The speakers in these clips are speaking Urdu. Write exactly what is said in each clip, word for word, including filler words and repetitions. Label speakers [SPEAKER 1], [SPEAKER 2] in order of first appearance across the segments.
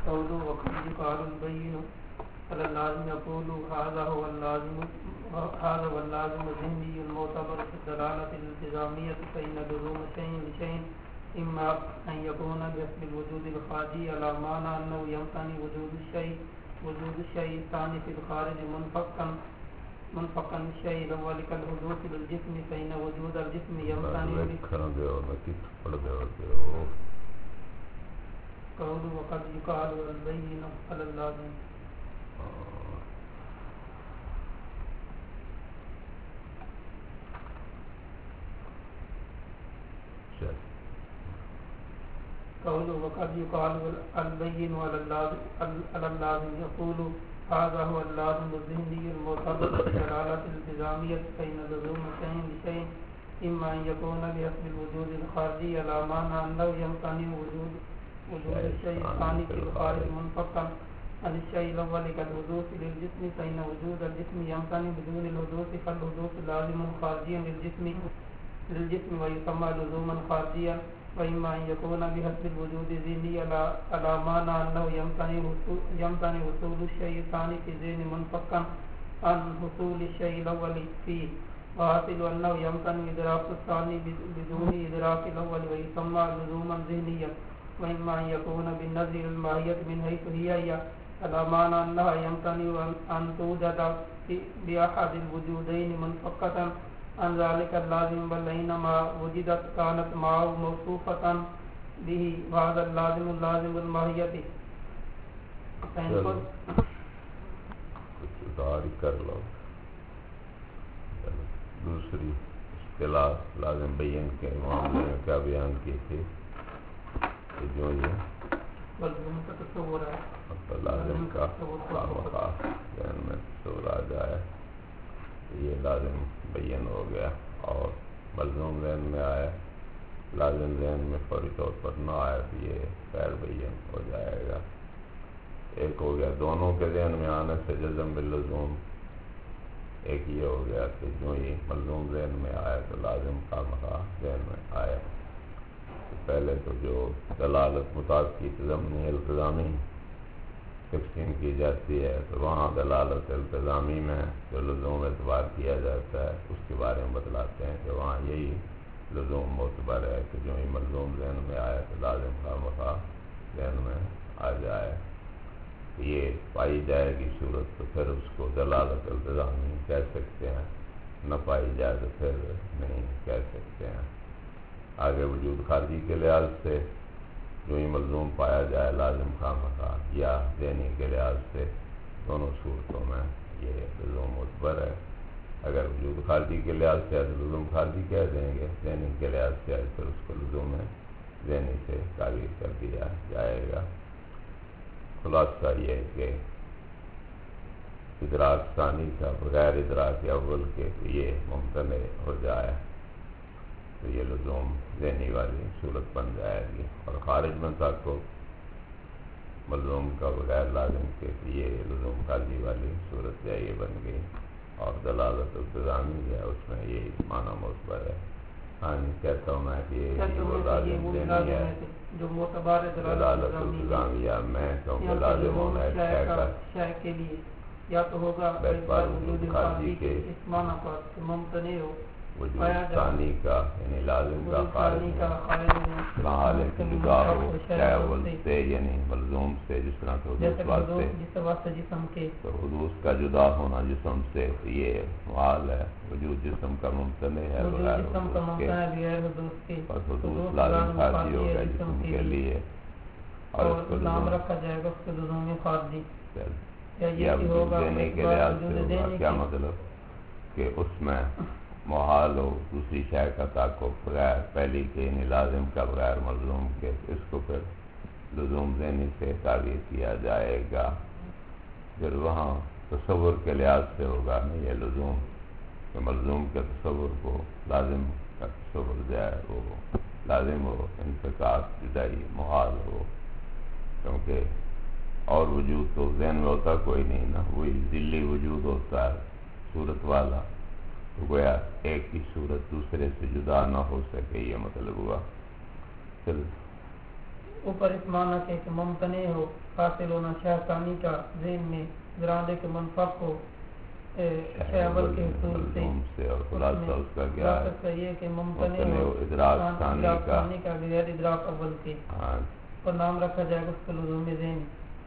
[SPEAKER 1] قوله وقد يقال البين على اللازم يقول هذا هو اللازم هذا هو اللازم الذهني المعتبر في الدلالة الالتزامية فإن لزوم شيء لشيء إما أن يكون بحسب الوجود الخارجي على معنى أنه يمتنع وجود الشيء وجود الشيء الثاني في الخارج منفكا منفكا الشيء الأول كالحدوث للجسم فإن وجود الجسم يمتنع قوله وقد يقال البين على اللازم قوله وقد يقال البين على اللازم على اللازم يقول هذا هو اللازم الذهني المعتبر بالدلالة الالتزامية فإن لزوم شيء لشيء إما أن يكون بحسب الوجود الخارجي على معنى أنه يمتنع وجود وجود الشيء الثاني في الخارج منفكا عن الشيء الأول كالحدوث للجسم فإن وجود الجسم يمتنع بدون الحدوث فالحدوث لازم خارجي للجسم للجسم ويسمى لزوما خارجيا وإما أن يكون بحسب الوجود الذهني على معنى أنه يمتنع يمتنع حصول الشيء الثاني في ذهن منفكا عن حصول الشيء الأول فيه وحاصل أنه يمتنع إدراك الثاني بدون إدراك الأول ويسمى لزوما ذهنيا وإما أن يكون بالنظر الماهية من حيث هي هي على معنى أنها يمتنع أن توجد بأحد الوجودين منفكة عن ذلك اللازم بل حينما وجدت كانت معه موصوفة به وهذا اللازم اللازم الماهية
[SPEAKER 2] کر لو دوسری اصطلاح لازم بیان کے معاملے میں کیا بیان کی تھی کہ جو یہ
[SPEAKER 1] لازم کا تصور ہے
[SPEAKER 2] لازم کا خواہ ذہن میں تصور آ جائے یہ لازم بیان ہو گیا اور ملزوم ذہن میں آیا لازم ذہن میں فوری طور پر نہ آیا تو یہ غیر بیان ہو جائے گا. ایک ہو گیا دونوں کے ذہن میں آنے سے جزم باللزوم، ایک یہ ہو گیا کہ جو ہی ملزوم ذہن میں آیا تو لازم کا مخا ذہن میں آیا. پہلے تو جو دلالت مطابق کی ضمنی التزامی تقسیم کی جاتی ہے تو وہاں دلالت التزامی میں جو لزوم اعتبار کیا جاتا ہے اس کے بارے میں بتلاتے ہیں کہ وہاں یہی لزوم معتبر ہے کہ جو ہی ملزوم ذہن میں آئے تو لازم کا مخا ذہن میں آ جائے. یہ پائی جائے گی صورت تو پھر اس کو دلالت التزامی کہہ سکتے ہیں، نہ پائی جائے تو پھر نہیں کہہ سکتے ہیں. آگے وجود خارجی کے لحاظ سے جو ہی ملزوم پایا جائے لازم خامخواہ یا ذہنی کے لحاظ سے دونوں صورتوں میں یہ لزوم معتبر ہے. اگر وجود خارجی کے لحاظ سے آج لزوم خارجی کہہ دیں گے، ذہنی کے لحاظ سے آج پھر اس کو لزوم ذہنی سے تعبیر کر دیا جائے گا. خلاصہ یہ ہے کہ ادراک ثانی کا بغیر ادراک اول کے یہ ممتنع ہو جائے تو یہ لزوم ذہنی والی صورت بن جائے گی. اور خارج میں تک ملزوم کا بغیر لازم کے یہ لزوم خارجی والی صورت ہے یہ بن گئی. اور دلالت التزامی ہے اس میں یہی معنی معتبر ہے. ہاں کہتا ہوں میں کہ یہ وہ لازم ذہنی ہے
[SPEAKER 1] جو معتبر ہے
[SPEAKER 2] دلالت التزامیہ میں کیونکہ لازم ہونا ہے شے کا
[SPEAKER 1] شے کے لیے یا تو ہوگا
[SPEAKER 2] وجود خارجی کے
[SPEAKER 1] اس معنی پر ممتنع ہو
[SPEAKER 2] وجود ثانی کا یعنی لازم کا خارج محال ہے کہ جدا ہو شے اول سے یعنی ملزوم سے جس طرح کہ حدوث واسطے
[SPEAKER 1] جسم کے
[SPEAKER 2] تو حدوث کا جدا ہونا جسم سے یہ محال ہے. وجود جسم کا ممتنع ہے بغیر
[SPEAKER 1] حدوث کے
[SPEAKER 2] بس حدوث لازم خارجی ہوگا جسم کے لیے
[SPEAKER 1] اور اس کو نام رکھا جائے گا اس کو لزوم خارجی
[SPEAKER 2] یا وجود دینے کے لحاظ سے ہوگا. کیا مطلب کہ اس میں محال ہو دوسری شے کا تعاقب بغیر پہلی کے یعنی لازم کا بغیر ملزوم کے اس کو پھر لزوم ذہنی سے تعبیر کیا جائے گا. پھر وہاں تصور کے لحاظ سے ہوگا نہیں یہ لزوم کہ ملزوم کے تصور کو لازم کا تصور جائے وہ لازم ہو انفکاک جدائی محال ہو کیونکہ اور وجود تو ذہن میں ہوتا کوئی نہیں نا وہی ذلی وجود ہوتا ہے صورت والا تو گویا ایک ہی صورت دوسرے سے جدا نہ ہو سکے یہ مطلب ہوا. پھر
[SPEAKER 1] اوپر اس معنی کے کہ ممتنع ہو حاصل ہونا شہ ثانی کا ذہن میں درادے کے منفق ہو شہ اول کے حصول سے
[SPEAKER 2] اور خلاصہ اس کا کیا ہے
[SPEAKER 1] خلاصہ یہ کہ ممتنع ہو
[SPEAKER 2] ادراک ثانی
[SPEAKER 1] کا بغیر ادراک اول کے اور نام رکھا جائے گا اس کو لزوم ذہن.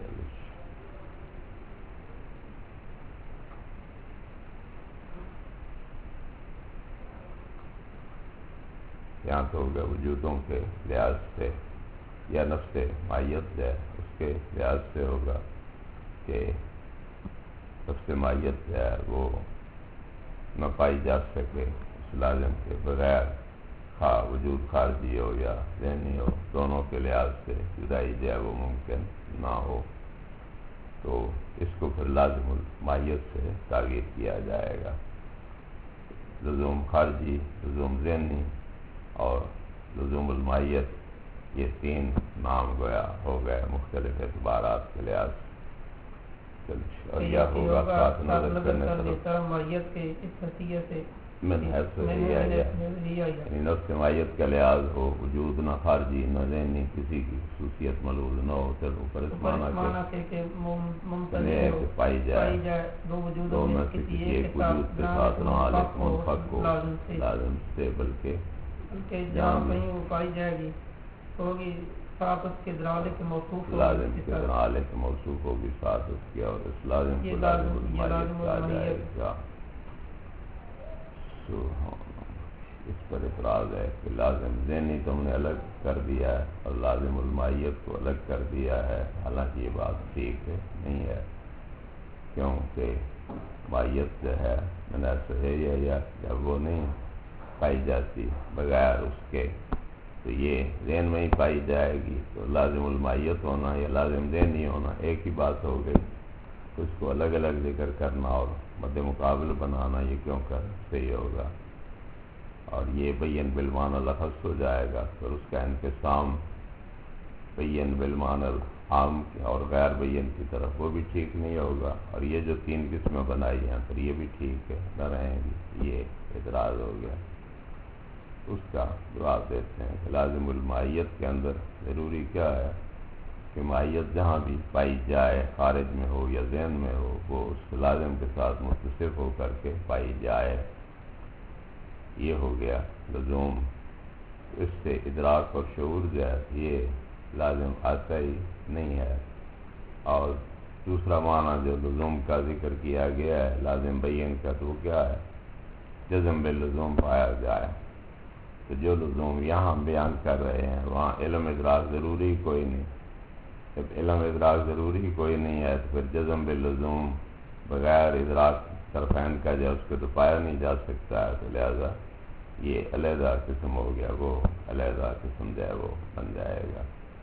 [SPEAKER 2] یہاں تو ہوگا وجودوں کے لحاظ سے یا نفس مائیت ہے اس کے لحاظ سے ہوگا کہ نفس مائیت ہے وہ نہ پائی جا سکے اس لازم کے بغیر خواہ وجود خارجی ہو یا ذہنی ہو دونوں کے لحاظ سے جدائی جو ہے وہ ممکن نہ ہو تو اس کو پھر لازم المائیت سے تعبیر کیا جائے گا. لزوم خارجی لزوم ذہنی اور لزوم المائیت یہ تین نام گویا ہو گئے مختلف اعتبارات کے لحاظ سے اور یہ ہوگا ساتھ نظر کرنے طرف
[SPEAKER 1] مائیت کے اس حیثیت سے
[SPEAKER 2] من حیث یعنی نفس مائیت کا لحاظ ہو وجود نہ خارجی نہ ذہنی کسی کی خصوصیت ملوز نہ ہو پھر اوپر اس معنی
[SPEAKER 1] کہ ممتنع
[SPEAKER 2] پائی جائے
[SPEAKER 1] دو
[SPEAKER 2] دو میں سے کسی ایک وجود کے ساتھ نہ حالت منفق ہو لازم سے بلکہ
[SPEAKER 1] بلکہ جہاں کہیں وہ پائی جائے گی ہوگی ساتھ اس کے درالے کے موصوف
[SPEAKER 2] لازم کے درالے کے موصوف ہوگی ساتھ اس کے اور اس لازم کو لازم المائیت کہا جائے گا. اس پر اعتراض ہے کہ لازم ذہنی تم نے الگ کر دیا ہے اور لازم المائیت کو الگ کر دیا ہے حالانکہ یہ بات ٹھیک ہے نہیں ہے کیونکہ مائیت جو ہے میں نے ایسا ہے یا جب وہ نہیں پائی جاتی بغیر اس کے تو یہ ذہن میں ہی پائی جائے گی تو لازم المائیت ہونا یا لازم ذہنی ہونا ایک ہی بات ہو گئی تو اس کو الگ الگ ذکر کرنا اور مد مقابل بنانا یہ کیوں کر صحیح ہوگا اور یہ بین بالمعنی لفظ ہو جائے گا پھر اس کا انقسام بین بالمعنی عام اور غیر بین کی طرف وہ بھی ٹھیک نہیں ہوگا اور یہ جو تین قسمیں بنائی ہیں پھر یہ بھی ٹھیک ہے نہ رہیں گی یہ اعتراض ہو گیا. اس کا جواب دیتے ہیں کہ لازم المائیت کے اندر ضروری کیا ہے کہ مائیت جہاں بھی پائی جائے خارج میں ہو یا ذہن میں ہو وہ اس لازم کے ساتھ متصف ہو کر کے پائی جائے. یہ ہو گیا لزوم. اس سے ادراک اور شعور جو ہے یہ لازم آتا ہی نہیں ہے. اور دوسرا معنی جو لزوم کا ذکر کیا گیا ہے لازم بیان کا تو وہ کیا ہے جزم باللزوم پایا جائے. تو جو لزوم یہاں بیان کر رہے ہیں وہاں علم ادراک ضروری کوئی نہیں. جب علم ادراک ضروری کوئی نہیں ہے تو پھر جزم باللزوم بغیر ادراک طرفین کا جو اس کو تو پایا نہیں جا سکتا ہے. تو لہذا یہ علیحدہ قسم ہو گیا وہ علیحدہ قسم جو ہے وہ بن جائے گا.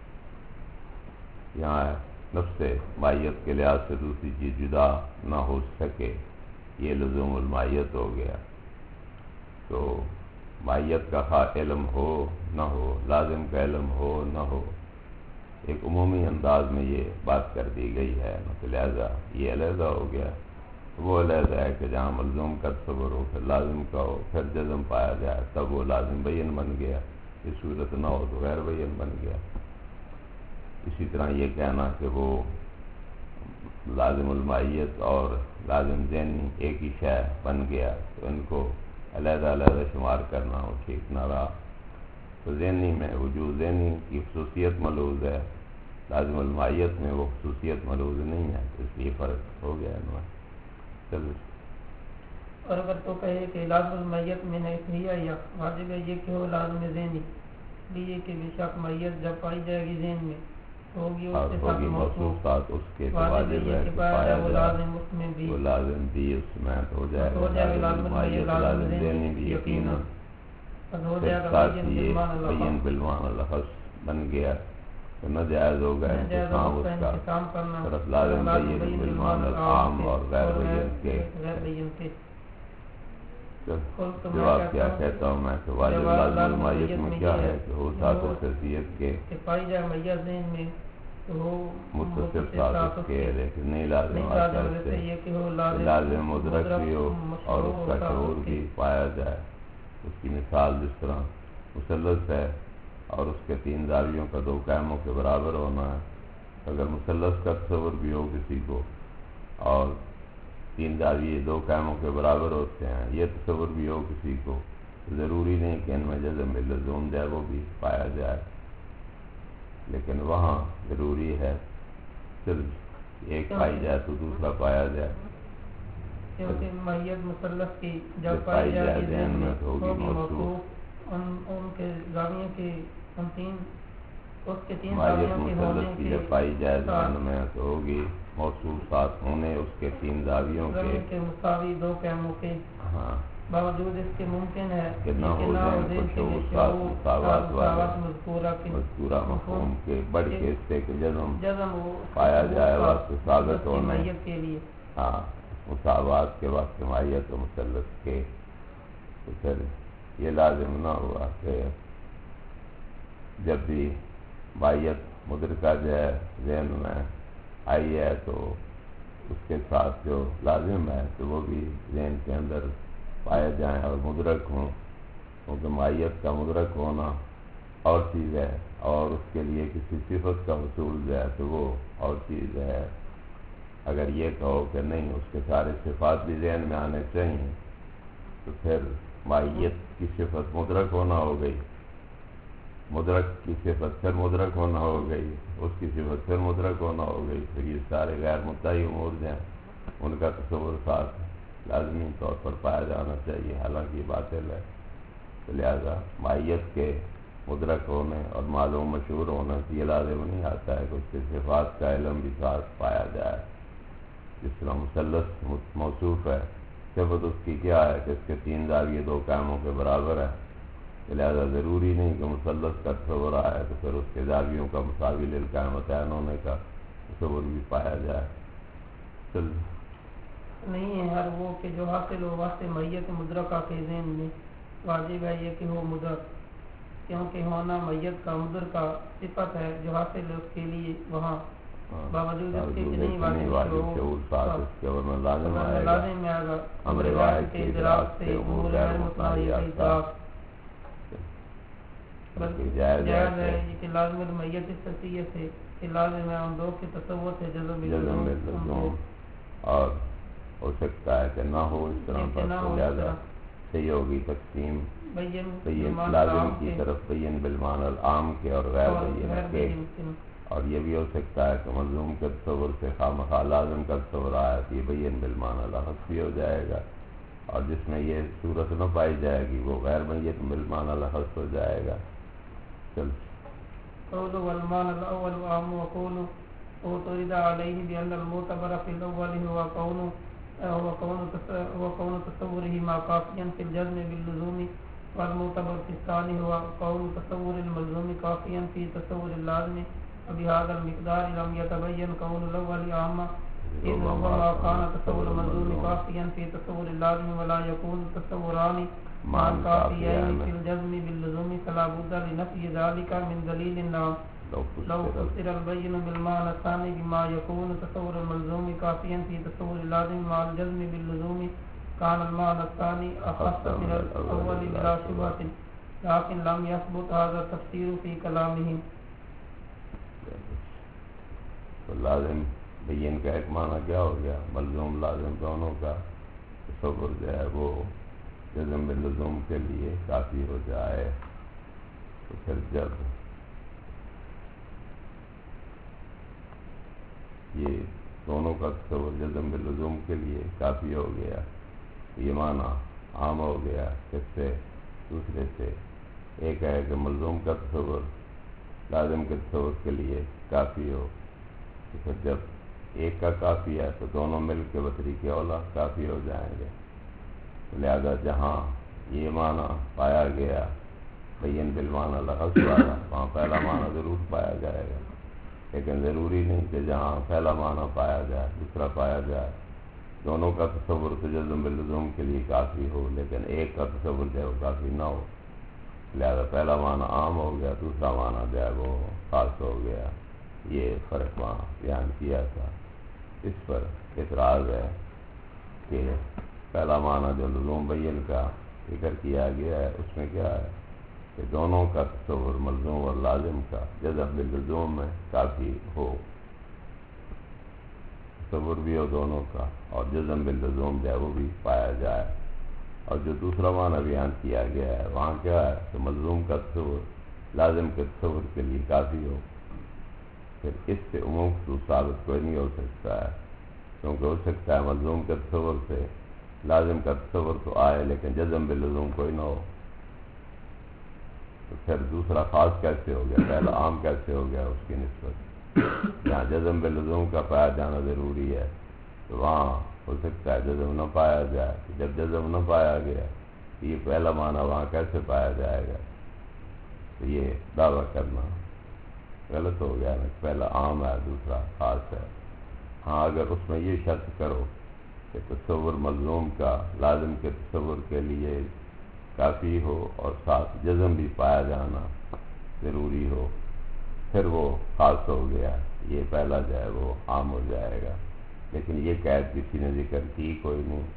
[SPEAKER 2] یہاں نفس مائیت کے لحاظ سے دوسری چیز جدا نہ ہو سکے یہ لزوم المائیت ہو گیا. تو مائیت کا خواہ علم ہو نہ ہو لازم کا علم ہو نہ ہو ایک عمومی انداز میں یہ بات کر دی گئی ہے. تو لہذا یہ علیحدہ ہو گیا. وہ علیحدہ ہے کہ جہاں ملزوم کا تصور ہو پھر لازم کا ہو پھر جزم پایا جائے تب وہ لازم بیان بن گیا. یہ صورت نہ ہو تو غیر بیان بن گیا. اسی طرح یہ کہنا کہ وہ لازم المائیت اور لازم ذہنی ایک ہی شے بن گیا تو ان کو علیحدہ علیحدہ شمار کرنا ہو ٹھیک نہ رہا. تو ذہنی میں وجود ذہنی کی خصوصیت ملوز ہے لازم المائیت میں وہ خصوصیت ملوز نہیں ہے تو اس لیے فرق ہو گیا ان میں. چلو
[SPEAKER 1] اور اگر تو کہے کہ لازم المائیت میں نہیں یا واجب ہے یہ کہ ہو لازم ذہنی لیے کہ بے شک میت جب پائی جائے گی ذہن میں ہوگی اس کے ساتھ
[SPEAKER 2] موصوفات اس کے واجب ہے کہ پایا جائے وہ لازم بھی اس میں ہو جائے گا لازم المائیت لازم ذہنی بھی یقیناً ساتھ یہ بیان بالمعنی لفظ بن گیا تو نہ جائز ہوگا انتقام اس کا طرف لازم بیان بالمعنی عام اور غیر بیان کے. جواب کیا کہتا ہوں میں کہ واجب لازم المائیت میں کیا ہے کہ ہو ساتھ اس حیثیت کے
[SPEAKER 1] پائی جائے میت ذہن میں
[SPEAKER 2] متصف ساتھ اس کے لیکن نہیں لازم آتا اس سے لازم مدرک بھی ہو اور اس کا شعور بھی پایا جائے. اس کی مثال جس طرح مثلث ہے اور اس کے تین زاویوں کا دو قائموں کے برابر ہونا ہے. اگر مثلث کا تصور بھی ہو کسی کو اور تین زاویے دو قائموں کے برابر ہوتے ہیں، یہ تصور بھی ہو کسی کو، ضروری نہیں کہ ان میں جزم باللزوم جائے وہ بھی پایا جائے، لیکن وہاں ضروری ہے صرف ایک پائی جائے تو دوسرا پایا جائے.
[SPEAKER 1] کیونکہ ماہیت مثلث کی جب
[SPEAKER 2] پائی
[SPEAKER 1] پائی
[SPEAKER 2] جائے
[SPEAKER 1] جائے
[SPEAKER 2] ذہن میں تو ہوگی موصوف.
[SPEAKER 1] موصوف ان ان کے زاویوں کے ان تین اس کے تین
[SPEAKER 2] ماہیت
[SPEAKER 1] زاویوں کے ہونے
[SPEAKER 2] مثلث کی
[SPEAKER 1] کے
[SPEAKER 2] جب پائی جائے ذہن میں تو ہوگی موصوف ساتھ ہونے اس کے تین زاویوں کے
[SPEAKER 1] کے مساوی دو قیموں کے
[SPEAKER 2] ہاں
[SPEAKER 1] باوجود اس کے ممکن ہے
[SPEAKER 2] کہ نہ ہو ذہن کو شعور ساتھ مساوات والے مذکورہ مفہوم کے بڑھ کے اس سے کہ جزم پایا جائے وقت ثابت ہونے
[SPEAKER 1] کے لیے
[SPEAKER 2] ہاں مساوات کے وقت ماہیت و مثلث کے. تو پھر یہ لازم نہ ہوا کہ جب بھی ماہیت مدرکہ جائے ذہن میں آئی ہے تو اس کے ساتھ جو لازم ہے تو وہ بھی ذہن کے اندر پائے جائیں اور مدرک ہوں، کیونکہ ماہیت کا مدرک ہونا اور چیز ہے اور اس کے لیے کسی صفت کا حصول جو ہے تو وہ اور چیز ہے. اگر یہ کہو کہ نہیں اس کے سارے صفات بھی ذہن میں آنے چاہیے تو پھر ماہیت کی صفت مدرک ہونا ہو گئی، مدرک کی صفت پھر مدرک ہونا ہو گئی، اس کی صفت پھر مدرک ہونا ہو گئی. تو یہ سارے غیر مدعی امور ہیں، ان کا تصور ساتھ لازمی طور پر پایا جانا چاہیے، حالانکہ یہ باطل ہے. تو لہذا ماہیت کے مدرک ہونے اور معلوم مشہور ہونے سے یہ لازم نہیں آتا ہے کہ اس کے صفات کا علم بھی ساتھ پایا جائے. جس طرح مثلث موصوف ہے، صفت اس کی کیا ہے کہ اس کے تین زاویے دو قائموں کے برابر ہے، لہذا ضروری نہیں کہ مثلث کا تصور آئے تو پھر اس کے زاویوں کا مساوی للقائمتین ہونے کا تصور بھی پایا جائے. چل
[SPEAKER 1] نہیں ہے ہر وہ کہ جو حاصل ہو واسطے میت مدرکہ کے ذہن میں واجب ہے یہ کہ وہ مدرک، کیونکہ ہونا میت کا مدرکہ صفت ہے جو حاصل ہے اس کے لیے وہاں باوجود اس کے کہ نہیں واجب
[SPEAKER 2] شعور ساتھ اس کے ورنہ لازم آئے گا
[SPEAKER 1] لازم میں آگا
[SPEAKER 2] امر واحد کے ادراک سے امور غیر متناہی ادراک بلکہ جائز
[SPEAKER 1] ہے کہ لازم المیت اس حیثیت ہے کہ لازم ہے ان دو کے تصور سے جزم
[SPEAKER 2] باللزوم اور ہو سکتا ہے کہ نہ ہو اس طرح پر تو زیادہ صحیح ہوگی تقسیم بین لازم کی طرف بین بالمعنی العام کے اور غیر بین کے. اور یہ بھی ہو سکتا ہے کہ ملزوم کے تصور سے خامخواہ لازم کا تصور آیا تو یہ بین بالمعنی الحق بھی ہو جائے گا، اور جس میں یہ صورت نہ پائی جائے گی وہ غیر بین بالمعنی الحق ہو جائے گا. چل
[SPEAKER 1] قول والمعنى الأول وعام وقول وطرد عليه بأن المعتبر في الأول هو كون هو كون هو كون تصوره ما كافيا في الجزم باللزوم، والمعتبر في الثاني هو كون تصور الملزوم كافيا في تصور اللازم. وبهذا المقدار لم يتبين كون الأول عاما إذ ربما كان تصور الملزوم كافيا في تصور اللازم ولا يكون تصوران مع كافيين في الجزم باللزوم، فلا بد لنفي ذلك من دليل نام. لو فسر البين بالمعنى الثاني بما يكون تصور الملزوم كافيا في تصور اللازم مع الجزم باللزوم كان المعنى الثاني أخص من الأول بلا شبهة، لكن لم يثبت هذا التفسير في كلامهم.
[SPEAKER 2] لازم بین کا ایک معنی کیا ہو گیا، ملزوم لازم دونوں کا تصور جو ہے وہ جزم باللزوم کے لیے کافی ہو جائے. تو پھر جب یہ دونوں کا تصور جزم باللزوم کے لیے کافی ہو گیا، یہ معنی عام ہو گیا. اس سے دوسرے سے ایک ہے کہ ملزوم کا تصور لازم کے تصور کے لیے کافی ہو، تو پھر جب ایک کا کافی ہے تو دونوں مل کے بطریق اولا کافی ہو جائیں گے. لہذا جہاں یہ معنی پایا گیا بین بالمعنی لحظ والا وہاں پہلا معنی ضرور پایا جائے گا، لیکن ضروری نہیں کہ جہاں پہلا معنی پایا جائے دوسرا پایا جائے. دونوں کا تصور تو جزم باللزوم کے لیے کافی ہو، لیکن ایک کا تصور جو ہے وہ کافی نہ ہو. لہذا پہلا معنی عام ہو گیا، دوسرا معنی جو ہے وہ خاص ہو گیا. یہ فرق وہاں بیان کیا تھا. اس پر اعتراض ہے کہ پہلا معنی جو لزوم بین کا ذکر کیا گیا ہے اس میں کیا ہے کہ دونوں کا تصور ملزوم اور لازم کا جزم باللزوم میں کافی ہو، تصور بھی ہو دونوں کا اور جزم باللزوم جو ہے وہ بھی پایا جائے۔ اور جو دوسرا معنی بیان کیا گیا ہے وہاں کیا ہے کہ ملزوم کا تصور لازم کے تصور کے لیے کافی ہو، پھر اس سے عموم خصوص ثابت کوئی نہیں ہو سکتا ہے، کیونکہ ہو سکتا ہے ملزوم کے تصور سے لازم کا تصور تو آئے لیکن جزم باللزوم کوئی نہ ہو، تو پھر دوسرا خاص کیسے ہو گیا، پہلا عام کیسے ہو گیا اس کی نسبت؟ جہاں جزم باللزوم کا پایا جانا ضروری ہے تو وہاں ہو سکتا ہے جزم نہ پایا جائے، جب جزم نہ پایا گیا تو یہ پہلا معنی وہاں کیسے پایا جائے گا؟ تو یہ دعویٰ کرنا غلط ہو گیا نا، پہلا عام ہے دوسرا خاص ہے۔ ہاں اگر اس میں یہ شرط کرو کہ تصور ملزوم کا لازم کے تصور کے لیے کافی ہو اور ساتھ جزم بھی پایا جانا ضروری ہو، پھر وہ خاص ہو گیا، یہ پہلا جو ہے وہ عام ہو جائے گا۔ لیکن یہ قید کسی نے ذکر کی کوئی نہیں،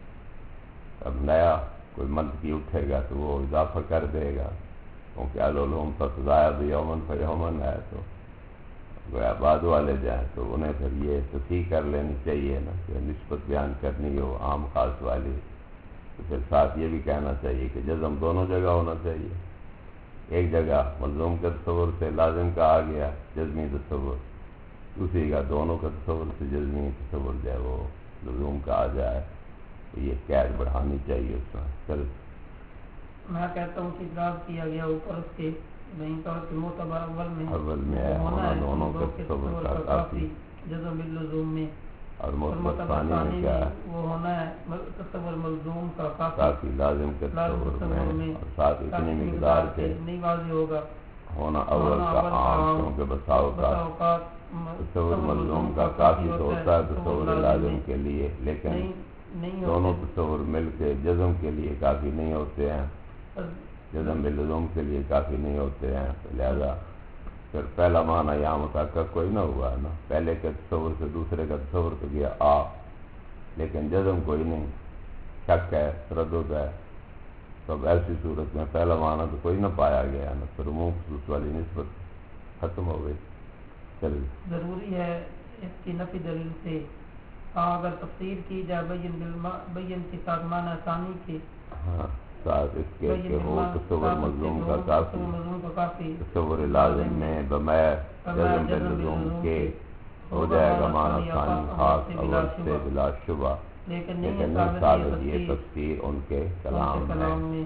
[SPEAKER 2] اب نیا کوئی منطقی اٹھے گا تو وہ اضافہ کر دے گا، کیونکہ العلوم فتضاعف یومن فیومن ہے، تو گویا بعد والے جائیں تو انہیں پھر یہ تصحیح کر لینی چاہیے نا کہ نسبت بیان کرنی ہو عام خاص والی، تو پھر ساتھ یہ بھی کہنا چاہیے کہ جزم دونوں جگہ ہونا چاہیے، ایک جگہ ملزوم کے تصور سے لازم کا آ گیا جزمی تصور، دوسری جگہ دونوں کا تصور سے جزمی تصور جو ہے وہ لزوم کا آ جائے، تو یہ قید بڑھانی چاہیے اس میں۔ چل
[SPEAKER 1] میں کہتا ہوں کہ ادراج کیا گیا اوپر اس کے نہیں طور کہ معتبر اول میں
[SPEAKER 2] اول میں ہے ہونا دونوں کا تصور کا کافی،
[SPEAKER 1] جزم باللزوم میں،
[SPEAKER 2] اور معتبر ثانی میں کیا ہے
[SPEAKER 1] وہ ہونا ہے تصور ملزوم کا
[SPEAKER 2] کافی لازم کے تصور میں، اور ساتھ اتنی مقدار کے
[SPEAKER 1] نہیں واضح ہوگا
[SPEAKER 2] ہونا اول کا عام، کیونکہ بساؤ کا تصور ملزوم کا کافی تو ہوتا ہے تصور لازم کے لیے، لیکن دونوں تصور مل کے جزم کے لیے کافی نہیں ہوتے ہیں، جزم باللزوم کے لیے کافی نہیں ہوتے ہیں، لہذا پھر پہلا معنی یہاں متحقق کوئی نہ ہوا ہے نا، پہلے کے تصور سے دوسرے کا تصور تو گیا آ، لیکن جزم کوئی نہیں، شک ہے، تردد ہے، تو اب ایسی صورت میں پہلا معنی تو کوئی نہ پایا گیا نا، پھر عموم خصوص والی نسبت ختم ہو گئی۔ چلیے
[SPEAKER 1] ضروری ہے اس کی نفی دلیل سے، ہاں اگر تفسیر کی جائے بین بالما بین کے ساتھ معنی ثانی کے،
[SPEAKER 2] ہاں ساتھ اس کے کہ ہو تصور ملزوم کا کافی، تصور لازم میں بمع جزم باللزوم کے ہو جائے گا معنی ثانی خاص اول سے بلا شبہ، لیکن نہیں ثابت یہ تفسیر ان کے کلام میں۔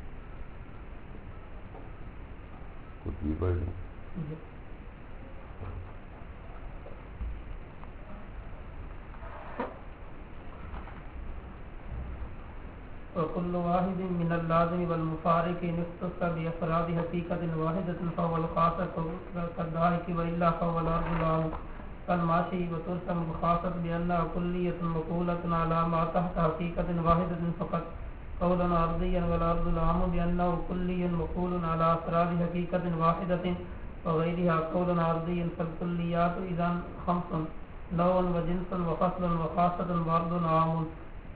[SPEAKER 2] کچھ بھی پڑھ لیں۔
[SPEAKER 1] وكل واحد من اللازم والمفارق نختص بأفراد حقيقة واحدة فهو الخاصة كالضاحك وإلا فهو الأرض العام كالماشي، وترسم الخاصة بأنها كلية مقولة على ما تحت حقيقة واحدة فقط قولا أرضيا، والأرض العام بأنه كلي مقول على أفراد حقيقة واحدة وغيرها قولا أرضيا، فالكليات إذن خمس نوع وجنس وفصل وخاصة وأرض عام۔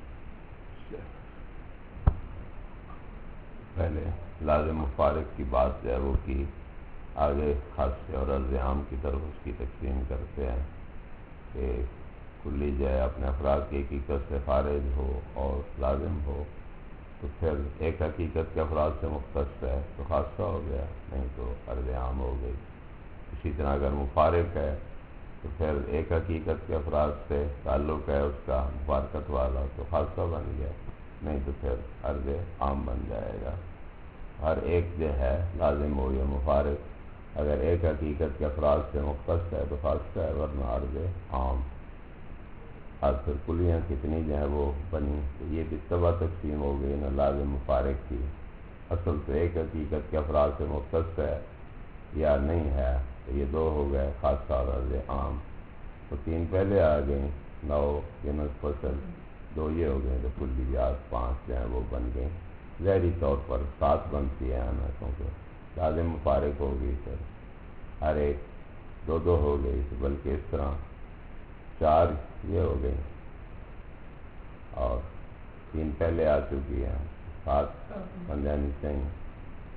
[SPEAKER 2] پہلے لازم مفارق کی بات جو ہے وہ کی، آگے خاص اور عرض عام کی طرف اس کی تقسیم کرتے ہیں کہ کلی جو ہے اپنے افراد کی حقیقت سے خارج ہو اور لازم ہو تو پھر ایک حقیقت کے افراد سے مختص ہے تو خاصہ ہو گیا، نہیں تو عرض عام ہو گئی۔ اسی طرح اگر مفارق ہے تو پھر ایک حقیقت کے افراد سے تعلق ہے اس کا مفارقت والا تو خاصہ بن گیا، نہیں تو پھر عرض عام بن جائے گا۔ ہر ایک جو ہے لازم ہو یا مفارق اگر ایک حقیقت کے افراد سے مختص ہے تو خاصہ ہے، ورنہ عرض عام۔ اب پھر کلیاں کتنی جو ہیں وہ بنی، تو یہ بھی تباہ تقسیم ہو گئی نا لازم مفارق کی، اصل تو ایک حقیقت کے افراد سے مختص ہے یا نہیں ہے، تو یہ دو ہو گئے خاصہ اور عرض عام، تو تین پہلے آ گئیں، نو جنس فصل دو یہ ہو گئے، تو کلیات پانچ جو ہیں وہ بن گئیں، ظاہری طور پر سات بنتی ہے نا، کیونکہ لازم مفارق ہوگی پھر ہر ایک دو دو ہو گئی، بلکہ اس طرح چار یہ ہو گئی اور تین پہلے آ چکی ہیں، سات بن جانی چاہیے،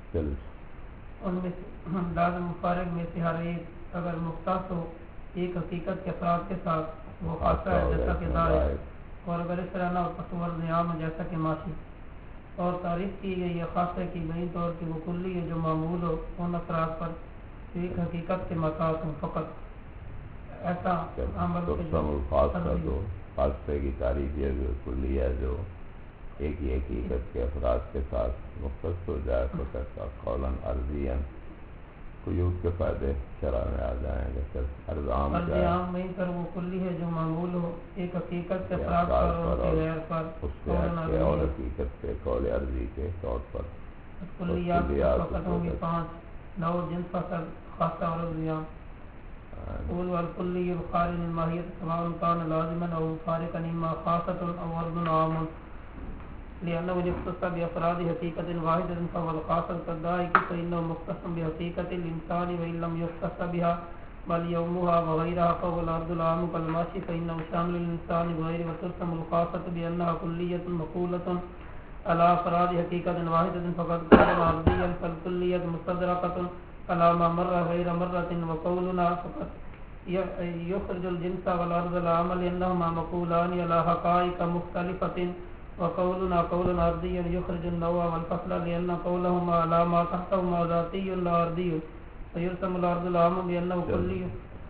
[SPEAKER 2] چل
[SPEAKER 1] ان میں سے لازم مفارق میں سے ہر ایک اگر مختص ہو ایک حقیقت کے افراد کے ساتھ وہ خاصہ ہے جیسا کہ دائر، اور اگر اس طرح نہ ہو تصور نظام ہے جیسا کہ ماشی. اور تعریف کی گئی یہ خاص ہے کہ بین طور کی وہ کلی ہے جو معمول ہو ان افراد پر ایک حقیقت کے مساوات ہوں فقط ایسا عمل کے جو
[SPEAKER 2] خاصہ تو خاصے کی تعریف یہ جو کلی ہے جو ایک ہی حقیقت کے افراد کے ساتھ مختص ہو جائے فقط کا قولاً عرضیاً قیود کے فائدے شرح میں آ جائیں گے. پھر عرض عام
[SPEAKER 1] عرض عام میں پر وہ کلی ہے جو معمول ہو ایک حقیقت کے افراد پر اور کے غیر پر
[SPEAKER 2] اس سے ہٹ اور حقیقت کے قول عرضی کے طور پر
[SPEAKER 1] کلیات فقط ہوں گی پانچ نو جنس فصل خاصہ اور عرضیام قول والکلی بخارج الماہیت سواء کان لازما او فارقا اما خاصة او عرض عام لأنه يختص بأفراد حقيقة واحدة فهو الخاص كالدائق فإنه مختص بحقيقة الإنسان وإن لم يختص بها بل يومها وغيرها فهو العرض العام كالماشي فإنه شامل الإنسان وغيره وترسم الخاصة بأنها كلية مقولة على أفراد حقيقة واحدة فقد كان عرضيا فالكلية مستدركة على ما مر غير مرة وقولنا فقط يخرج الجنس والعرض العام لأنهما مقولان على حقائق مختلفة وقولنا قول عرضي يخرج النوع والفصل لأن قولهما على ما تحتهما ذاتي لا عرضي فيرسم العرض العام بأنه كلي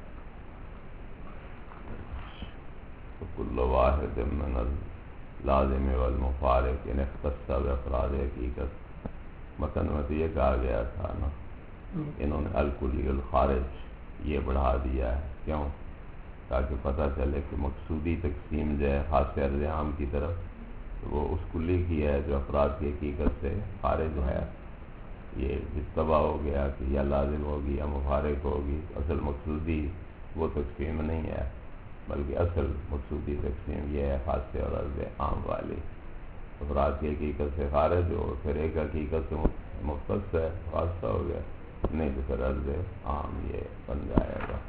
[SPEAKER 2] كل واحد من اللازم والمفارق ان اختص بافراد حقیقت. متن میں تو یہ کہا گیا تھا نا انہوں نے الکلی الخارج یہ بڑھا دیا ہے. کیوں؟ تاکہ پتہ چلے کہ مقصودی تقسیم جو ہے خاص عرض عام کی طرف وہ اس کلی کی ہے جو افراد کی حقیقت سے خارج ہے. یہ اتباع ہو گیا کہ یا لازم ہوگی یا مفارق ہوگی. اصل مقصودی وہ تقسیم نہیں ہے بلکہ اصل مقصودی تقسیم یہ ہے خاص اور عرض عام والی. افراد کی حقیقت سے خارج ہو پھر ایک حقیقت سے مختص ہے خاصہ ہو گیا نہیں تو پھر عرض عام یہ بن جائے گا.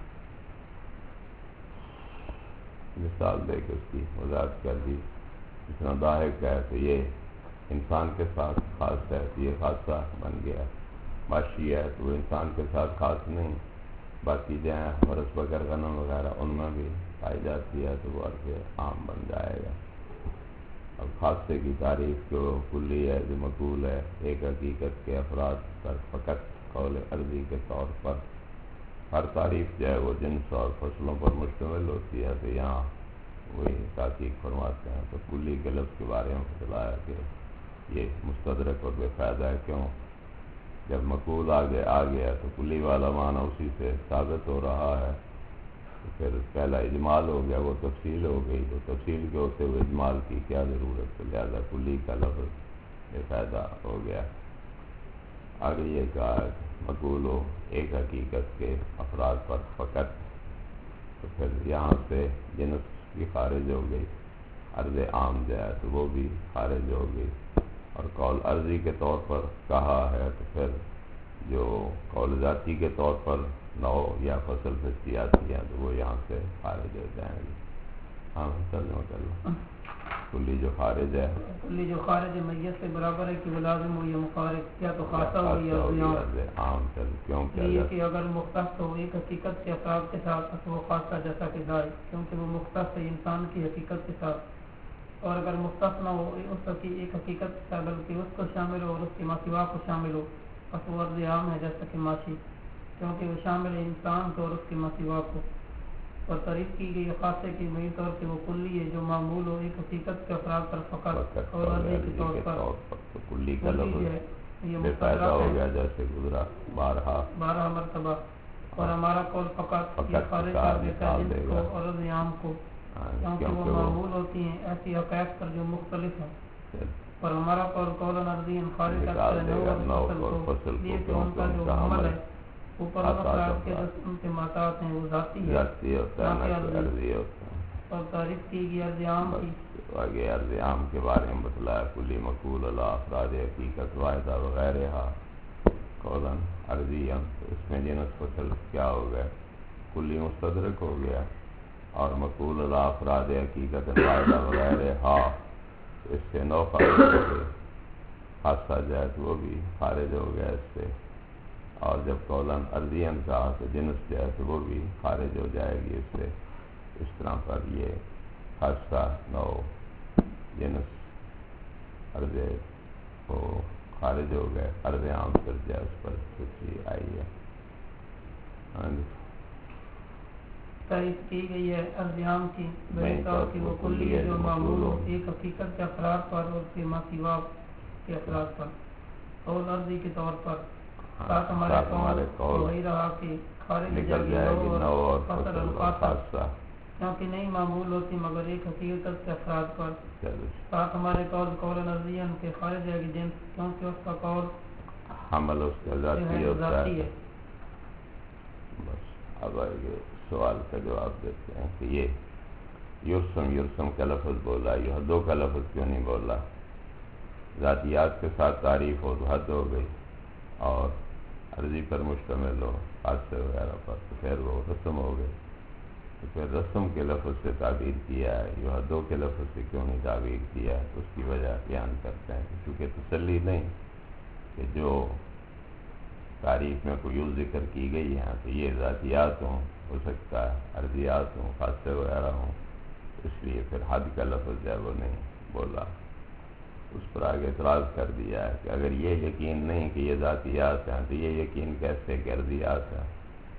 [SPEAKER 2] مثال دے کے اس کی وضاحت کر دی. اس طرح داہک ہے تو یہ انسان کے ساتھ خاص ہے تو یہ خاصہ بن گیا. ماشی ہے تو وہ انسان کے ساتھ خاص نہیں باقی جائیں فرس بکر غنم وغیرہ ان میں بھی پائی جاتی ہے تو وہ عرض عام بن جائے گا. اب خاصے کی تعریف جو کلی ہے جو مقول ہے ایک حقیقت کے افراد پر فقط قول عرضی کے طور پر. ہر تعریف جو ہے وہ جنس اور فصلوں پر مشتمل ہوتی ہے تو یہاں وہی تحقیق فرماتے ہیں. تو کلی کے لفظ کے بارے میں بتلایا کہ یہ مستدرک اور بے فائدہ ہے. کیوں؟ جب مقول آگے آ گیا تو کلی والا معنی اسی سے ثابت ہو رہا ہے. تو پھر پہلا اجمال ہو گیا وہ تفصیل ہو گئی. تو تفصیل کے ہوتے ہوئے اجمال کی کیا ضرورت ہے؟ لہٰذا کلی کا لفظ بے فائدہ ہو گیا. آگے یہ کہا مقول ہو ایک حقیقت کے افراد پر فقط تو پھر یہاں سے جنس بھی خارج ہو گئی. عرض عام جو ہے تو وہ بھی خارج ہو گئی. اور قول عرضی کے طور پر کہا ہے تو پھر جو قول ذاتی کے طور پر نو یا فصل فصلی آتی ہے تو وہ یہاں سے خارج ہو جائیں گے. ہاں ترجمہ کر لو. کلی جو خارج ہے
[SPEAKER 1] کلی جو خارج ہے میت سے برابر ہے کہ وہ لازم ہو یا مفارق یا تو خاصہ ہو یا
[SPEAKER 2] عام. چل کیوں
[SPEAKER 1] یہ کہ اگر مختص ہو ایک حقیقت کے افراد کے ساتھ تو وہ خاصہ جیسا کہ دائر کیونکہ وہ مختص ہے انسان کی حقیقت کے ساتھ. اور اگر مختص نہ ہو اس کی ایک حقیقت کے ساتھ بلکہ اس کو شامل ہو اور اس کے ماسوا کو شامل ہو بس وہ عرض عام ہے جیسا کہ ماشی کیونکہ وہ شامل ہے انسان کو اور اس کے ماسوا کو. اور تعریف کی گئی خاصے کی بنی طور سے وہ کلی ہے جو معمول ہو ایک حقیقت کے افراد پر فقط اور عرضی کے طور پر.
[SPEAKER 2] تو کلی کا لفظ بے فائدہ ہو گیا جیسے گزرا بارہا
[SPEAKER 1] بارہ مرتبہ. اور ہمارا قول فقط یہ خارج کر دیتا ہے جنس کو اور عرض عام کو کیونکہ وہ معمول ہوتی ہیں ایسی حقائق پر جو مختلف ہیں. اور ہمارا قول قول عرضی خارج کرتا ہے نو اور فصل کو یہ کہ ان کا جو عمل ہے اوپر افراد کے جو انتماعات ہیں وہ ذاتی ہے
[SPEAKER 2] ہوتا ہے عرضی ہوتا ہے.
[SPEAKER 1] اور تعریف کی گئی عرض عام کی
[SPEAKER 2] آگے عرض عام کے بارے میں بتلایا کلی مقول اللہ افراد حقیقت واحدہ وغیرہ قولاً عرضی. اس میں جنس فصل کیا ہو گیا؟ کلی مستدرک ہو گیا. اور مقول اللہ افراد حقیقت واحدہ وغیرہ اس سے نو خارج ہو گئے. خاصہ جو ہے تو وہ بھی خارج ہو گیا اس سے، اور جب قولاً ارضین کہا تو جنس جو ہے تو وہ بھی خارج ہو جائے گی اس سے۔ اس طرح پر یہ خاصہ نو جنس عرض وہ خارج ہو گئے، عرض عام پر جو ہے اس پر کچھ آئی ہے۔ ہاں جی،
[SPEAKER 1] تعریف کی گئی ہے ارضیام کی بین طور کی وہ کلی ہے جو معمول ہو ایک حقیقت کے افراد پر اور پھر ماسوا کے افراد پر، اور عرضی کے طور پر ساتھ ہمارے قول وہی رہا کہ خارج
[SPEAKER 2] نکل جائے گی نو اور
[SPEAKER 1] فصل الخاصہ، کیونکہ نہیں معمول ہوتی مگر ایک حقیقت کے افراد پر۔ ساتھ ہمارے قول قول نظرین کے خارج جائے گی جنس، کیونکہ اس کا قول
[SPEAKER 2] حمل اس کا ذاتی ہوتا ہے۔ بس اب آئیے سوال کا جواب دیتے ہیں کہ یہ یرسم یرسم کا لفظ بولا، یہ دو کا لفظ کیوں نہیں بولا؟ ذاتیات کے ساتھ تعریف ہو تو حد ہو گئی، اور عرضی پر مشتمل ہو حادثے وغیرہ پر تو پھر وہ رسم ہو گئی، تو پھر رسم کے لفظ سے تعبیر کیا ہے، یہ دو کے لفظ سے کیوں نہیں تعبیر کیا ہے؟ تو اس کی وجہ بیان کرتے ہیں، چونکہ تسلی نہیں کہ جو تعریف میں کوئی یوں ذکر کی گئی ہے تو یہ ذاتیات ہوں، ہو سکتا ہے عرضیات ہوں، خاصے وغیرہ ہوں، اس لیے پھر حد کا لفظ ہے وہ نہیں بولا۔ اس پر آگے اعتراض کر دیا ہے کہ اگر یہ یقین نہیں کہ یہ ذاتیات ہیں تو یہ یقین کیسے کہ عرضیات ہیں؟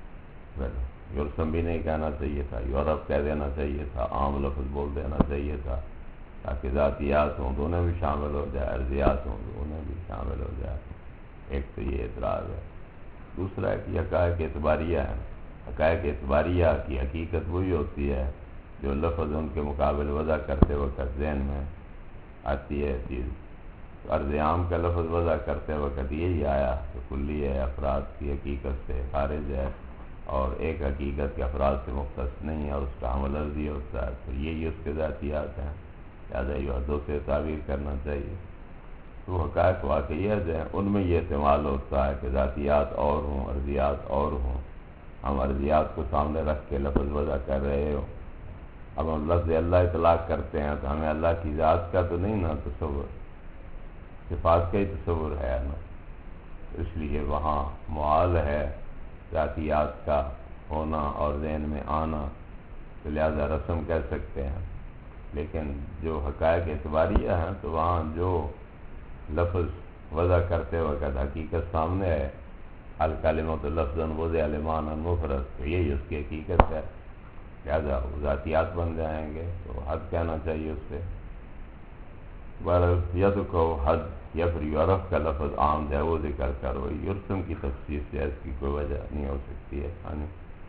[SPEAKER 2] پھر یرسم بھی نہیں کہنا چاہیے تھا، یورپ کہہ دینا چاہیے تھا، عام لفظ بول دینا چاہیے تھا، تاکہ ذاتیات ہوں دونوں بھی شامل ہو جائے، عرضیات ہوں دونوں بھی شامل ہو جائے۔ ایک تو یہ اعتراض ہے۔ دوسرا ہے کہ حقائق اعتباریہ ہے، حقائق اعتباریہ کی حقیقت وہی ہوتی ہے جو لفظ ان کے مقابل وضع کرتے وقت ذہن میں آتی ہے چیز۔ عرض عام کا لفظ وضع کرتے وقت یہی آیا کہ کلی ہے، افراد کی حقیقت سے خارج ہے، اور ایک حقیقت کے افراد سے مختص نہیں ہے، اور اس کا عمل عرضی ہوتا ہے، تو یہی اس کے ذاتیات ہیں، لہٰذا یہ حدوں سے تعبیر کرنا چاہیے۔ تو حقائق واقعیت ہیں، ان میں یہ استعمال ہوتا ہے کہ ذاتیات اور ہوں، عرضیات اور ہوں۔ ہم عرضیات کو سامنے رکھ کے لفظ وضع کر رہے ہو، اب ہم لفظ اللہ اطلاق کرتے ہیں تو ہمیں اللہ کی ذات کا تو نہیں نا تصور، صفات کا ہی تصور ہے نا، اس لیے وہاں معال ہے ذاتیات کا ہونا اور ذہن میں آنا، تو لہذا رسم کہہ سکتے ہیں۔ لیکن جو حقائق اعتباریہ ہیں تو وہاں جو لفظ وضع کرتے وقت حقیقت سامنے ہے، الکلمۃ لفظ وضع لمعنی مفرد، تو یہی اس کی حقیقت ہے، لہذا وہ ذاتیات بن جائیں گے، تو حد کہنا چاہیے اس سے۔ بہرحال ید کو حد یا پھر یورپ کا لفظ عام ہے وہ ذکر کرو، یرسم کی تخصیص سے اس کی کوئی وجہ نہیں ہو سکتی ہے۔ ہاں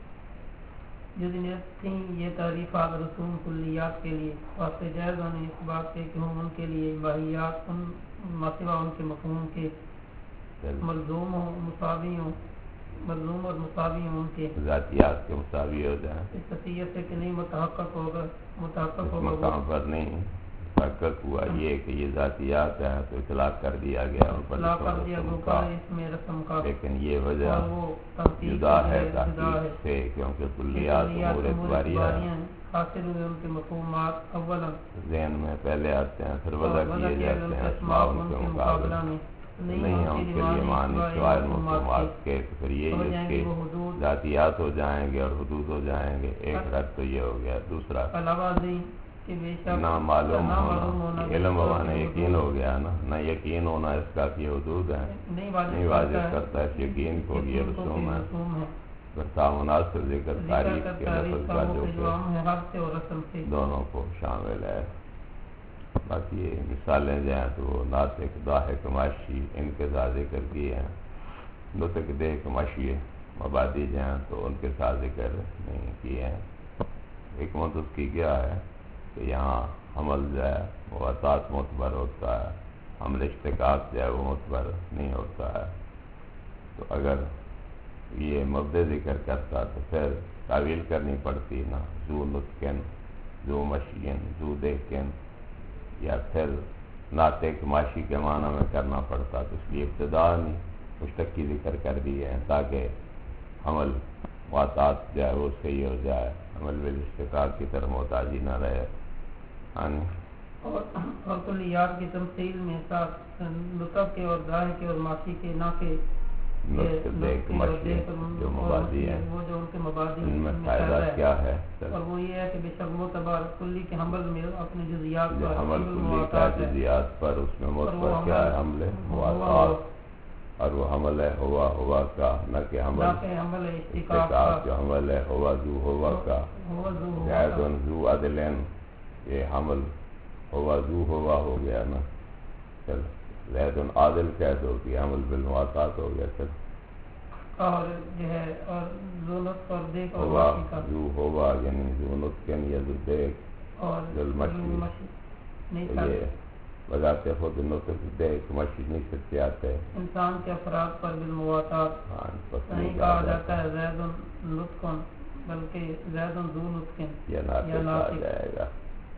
[SPEAKER 1] جدنیت تھیں یہ تعریفات رسوم کلیات کے لیے، واسطے جائز ہونے اس بات کے کہ ہم ان کے لیے باہیات ان ماسوا ان کے مفہوم کے ملزوم ہوں، مساوی ہوں، ملزوم اور مساوی ہوں، ان کے
[SPEAKER 2] ذاتیات کے مساوی ہو جائیں،
[SPEAKER 1] اس حیثیت سے کہ نہیں متحقق ہوگا متحقق
[SPEAKER 2] اس
[SPEAKER 1] ہوگا
[SPEAKER 2] مقام پر نہیں تحقق ہوا یہ کہ یہ ذاتیات ہیں تو اطلاق کر دیا گیا ان پر
[SPEAKER 1] اطلاق کر دیا گیا اس میں رسم کا،
[SPEAKER 2] لیکن یہ وجہ جدا ہے تحقیق سے، کیونکہ کلیات امور اعتباریہ ہیں،
[SPEAKER 1] حاصل ہوئے ان کے مفہومات اولا
[SPEAKER 2] ذہن میں پہلے آتے ہیں، پھر وضع کیے جاتے ہیں اسماء ان کے مقابلہ میں، نہیں ہیں ان کے لیے معنی سوائے مفہومات کے، تو پھر یہ اس کے ذاتیات ہو جائیں گے اور حدود ہو جائیں گے۔ ایک رد تو یہ ہو گیا۔ دوسرا نہ معلوم ہونا، علم ہونا یقین ہو گیا نا، نہ یقین ہونا اس کا کہ حدود ہیں نہیں واضح کرتا اس یقین کو، یہ رسوم ہے، پھر مناسب ذکر تاریخ کے لفظ کا جو کہ دونوں کو شامل ہے۔ باقی یہ مثالیں جو ہیں تو وہ ناطق ضاحک ماشی ان کے ساتھ ذکر کیے ہیں، نطق دیکھ ماشی مبادی جو ہیں تو ان کے ساتھ ذکر نہیں کیے ہیں۔ حکمت اس کی کیا ہے کہ یہاں حمل جو ہے وہ اطاعت معتبر ہوتا ہے، حمل اشتقاق جو ہے وہ معتبر نہیں ہوتا ہے، تو اگر یہ مبدأ ذکر کرتا تو پھر تعویل کرنی پڑتی نا، ذو نطقن، ذو مشین، ذو دیکھن، یا پھر ناطق ماشی کے معنی میں کرنا پڑتا، تو اس لیے ابتدا نہیں مشتقی ذکر کر دی ہے تاکہ حمل واطاعت جو ہے وہ صحیح ہو جائے، عمل بالاشتقاق کی طرف محتاجی نہ رہے۔ ہاں
[SPEAKER 1] اور اور کلیات کی تمثیل میں ساتھ لطف کے اور ظاہر کے اور معاشی کے نہ کے
[SPEAKER 2] جو مبادی ہیں
[SPEAKER 1] وہ جو ان کے مبادی
[SPEAKER 2] ان میں فائدہ کیا ہے
[SPEAKER 1] اور وہ یہ ہے کہ بے شک معتبر کلی کے حمل میں اپنے جزیات
[SPEAKER 2] جو
[SPEAKER 1] پر
[SPEAKER 2] حمل کلی کا جزیات پر اس میں معتبر کیا ہے حمل مواقعات اور وہ حمل ہے ہوا ہوا کا نہ کہ حمل اشتقاق جو حمل ہے ہوا ذو ہوا کا زید ذو عدلین یہ حمل ہوا ذو ہوا ہو گیا نا چل زید عادل کہہ دو کہ حمل بالمواقعات ہو گیا چل
[SPEAKER 1] اور جو ہے اور ذو نطق اور دیکھ
[SPEAKER 2] ہوا ذو ہوا یعنی ذو نطق یا ذو دیکھ
[SPEAKER 1] اور
[SPEAKER 2] ذو المشی یہ بذات خود نطق دیکھ مشی نہیں سکتے آتے
[SPEAKER 1] انسان کے افراد پر بالمواقعات
[SPEAKER 2] ہاں
[SPEAKER 1] نہیں کہا جاتا ہے زید نطق بلکہ زید ذو نطق
[SPEAKER 2] یا ناطق آ جائے گا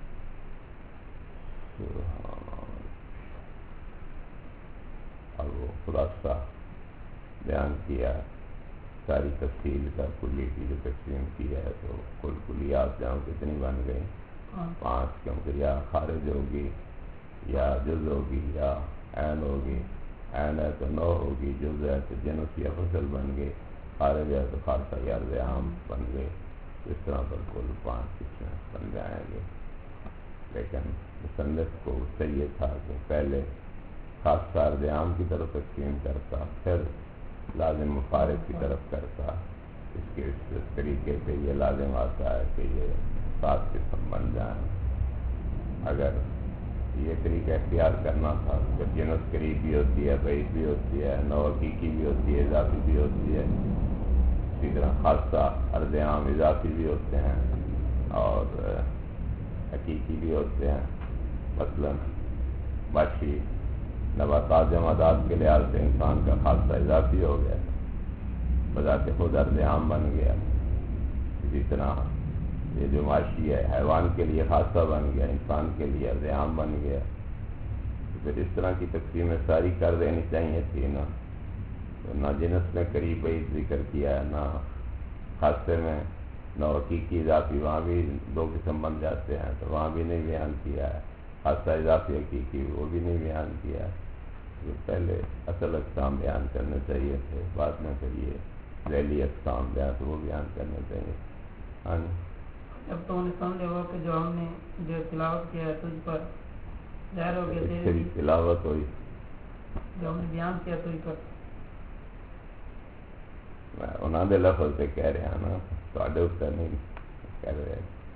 [SPEAKER 2] اور وہ خلاصہ بیان کیا ساری تفصیل کا کلی کی جو تقسیم کی ہے تو کل کلیات جہاں کتنی بن گئی پانچ کیونکہ یا خارج ہوگی یا جز ہوگی یا عین ہوگی عین ہے تو نو ہوگی جز ہے تو جنس یا فصل بن گئی خارج ہے تو خاصہ یا عام بن گئے اس طرح پر کل پانچ قسمیں بن جائیں گے لیکن مصنف کو چاہیے تھا کہ پہلے خاص ارض عام کی طرف تقسیم کرتا پھر لازم مفارق کی طرف کرتا اس کے اس طریقے سے یہ لازم آتا ہے کہ یہ سات قسم بن جائیں اگر یہ طریقہ اختیار کرنا تھا کہ جنس قریب بھی ہوتی ہے بعید بھی ہوتی ہے نو حقیقی بھی ہوتی ہے اضافی بھی ہوتی ہے اسی طرح خاصہ ارض عام اضافی بھی ہوتے ہیں اور حقیقی بھی ہوتے ہیں مثلا مچھی نباتات جمادات کے لحاظ سے انسان کا خاصہ اضافی ہو گیا بذات خود ارض عام بن گیا اسی طرح یہ جو معاشی ہے حیوان کے لیے خاصہ بن گیا انسان کے لیے ارض عام بن گیا پھر اس طرح کی تقسیمیں ساری کر دینی چاہیے تھی نا تو نہ جنس میں قریب بعید ذکر کیا ہے نہ خاصے میں نہ حقیقی اضافی وہاں بھی دو قسم بن جاتے ہیں تو وہاں بھی نہیں بیان کیا ہے خاصہ اضافی حقیقی وہ بھی نہیں بیان کیا ہے پہلے اصل اقسام بیان کرنے چاہیے تھے بعد میں پھر یہ ذیلی اقسام بیان تو وہ بیان کرنے چاہیے ہاں
[SPEAKER 1] جب تو انہیں سمجھے ہو کہ جو ہم نے جو تلاوت کیا ہے تجھ پر ظاہر ہو گیا تیری
[SPEAKER 2] تلاوت ہوئی
[SPEAKER 1] جو ہم نے بیان کیا تجھ پر
[SPEAKER 2] انہوں نے لفظ سے کہہ رہے ہیں نا تھوڑے اس کا نہیں کہہ رہے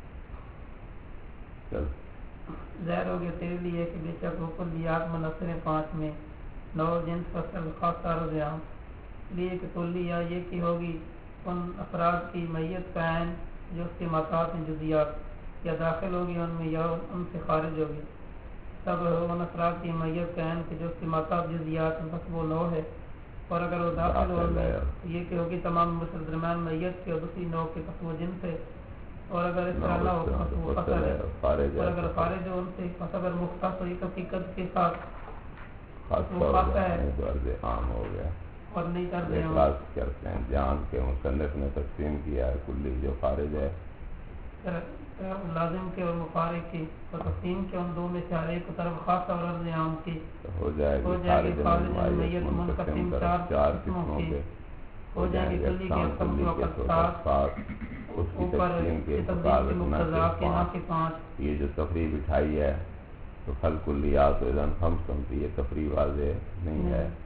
[SPEAKER 2] چل
[SPEAKER 1] ظاہر ہو گیا تیرے لیے کہ بے شک وہ کلیات منحصر پانچ میں نو جنس فصل خاص عرض عام لیے کہ کلی یا یہ کی ہوگی ان افراد کی میت کا عین جو اس کے مقاصد ہیں جزیات یا داخل ہوگی ان میں یا ان سے خارج ہوگی سب ان افراد کی میت کا عین کہ جو اس کے مقاصد جزیات ہیں بس وہ نو ہے اور اگر وہ داخل ہو میں یہ کہ ہوگی تمام مصر درمیان میت کے اور دوسری نو کے بس وہ جنس ہے اور اگر اس طرح نہ ہو تو وہ فصل ہے اور اگر خارج ہو ان سے بس اگر مختص ہوئی حقیقت کے ساتھ وہ خاصہ ہے
[SPEAKER 2] عام ہو گیا
[SPEAKER 1] اور نہیں کرتے
[SPEAKER 2] کرتے ہیں جان کے مصنف نے تقسیم کیا ہے کلی جو خارج ہے
[SPEAKER 1] لازم کے اور مفارق کی اور تقسیم کے ان دو میں سے ہر ایک طرف خاص اور عرض عام کی
[SPEAKER 2] ہو جائے گی خارج میت منقسم چار قسموں کے ہو جائیں گے کلی کے کلی کے ساتھ اس کی تقسیم کے مطابق پانچ یہ جو تفریح بٹھائی ہے تو پھل کلیات اذن خمسن کی یہ تفریح واضح نہیں ہے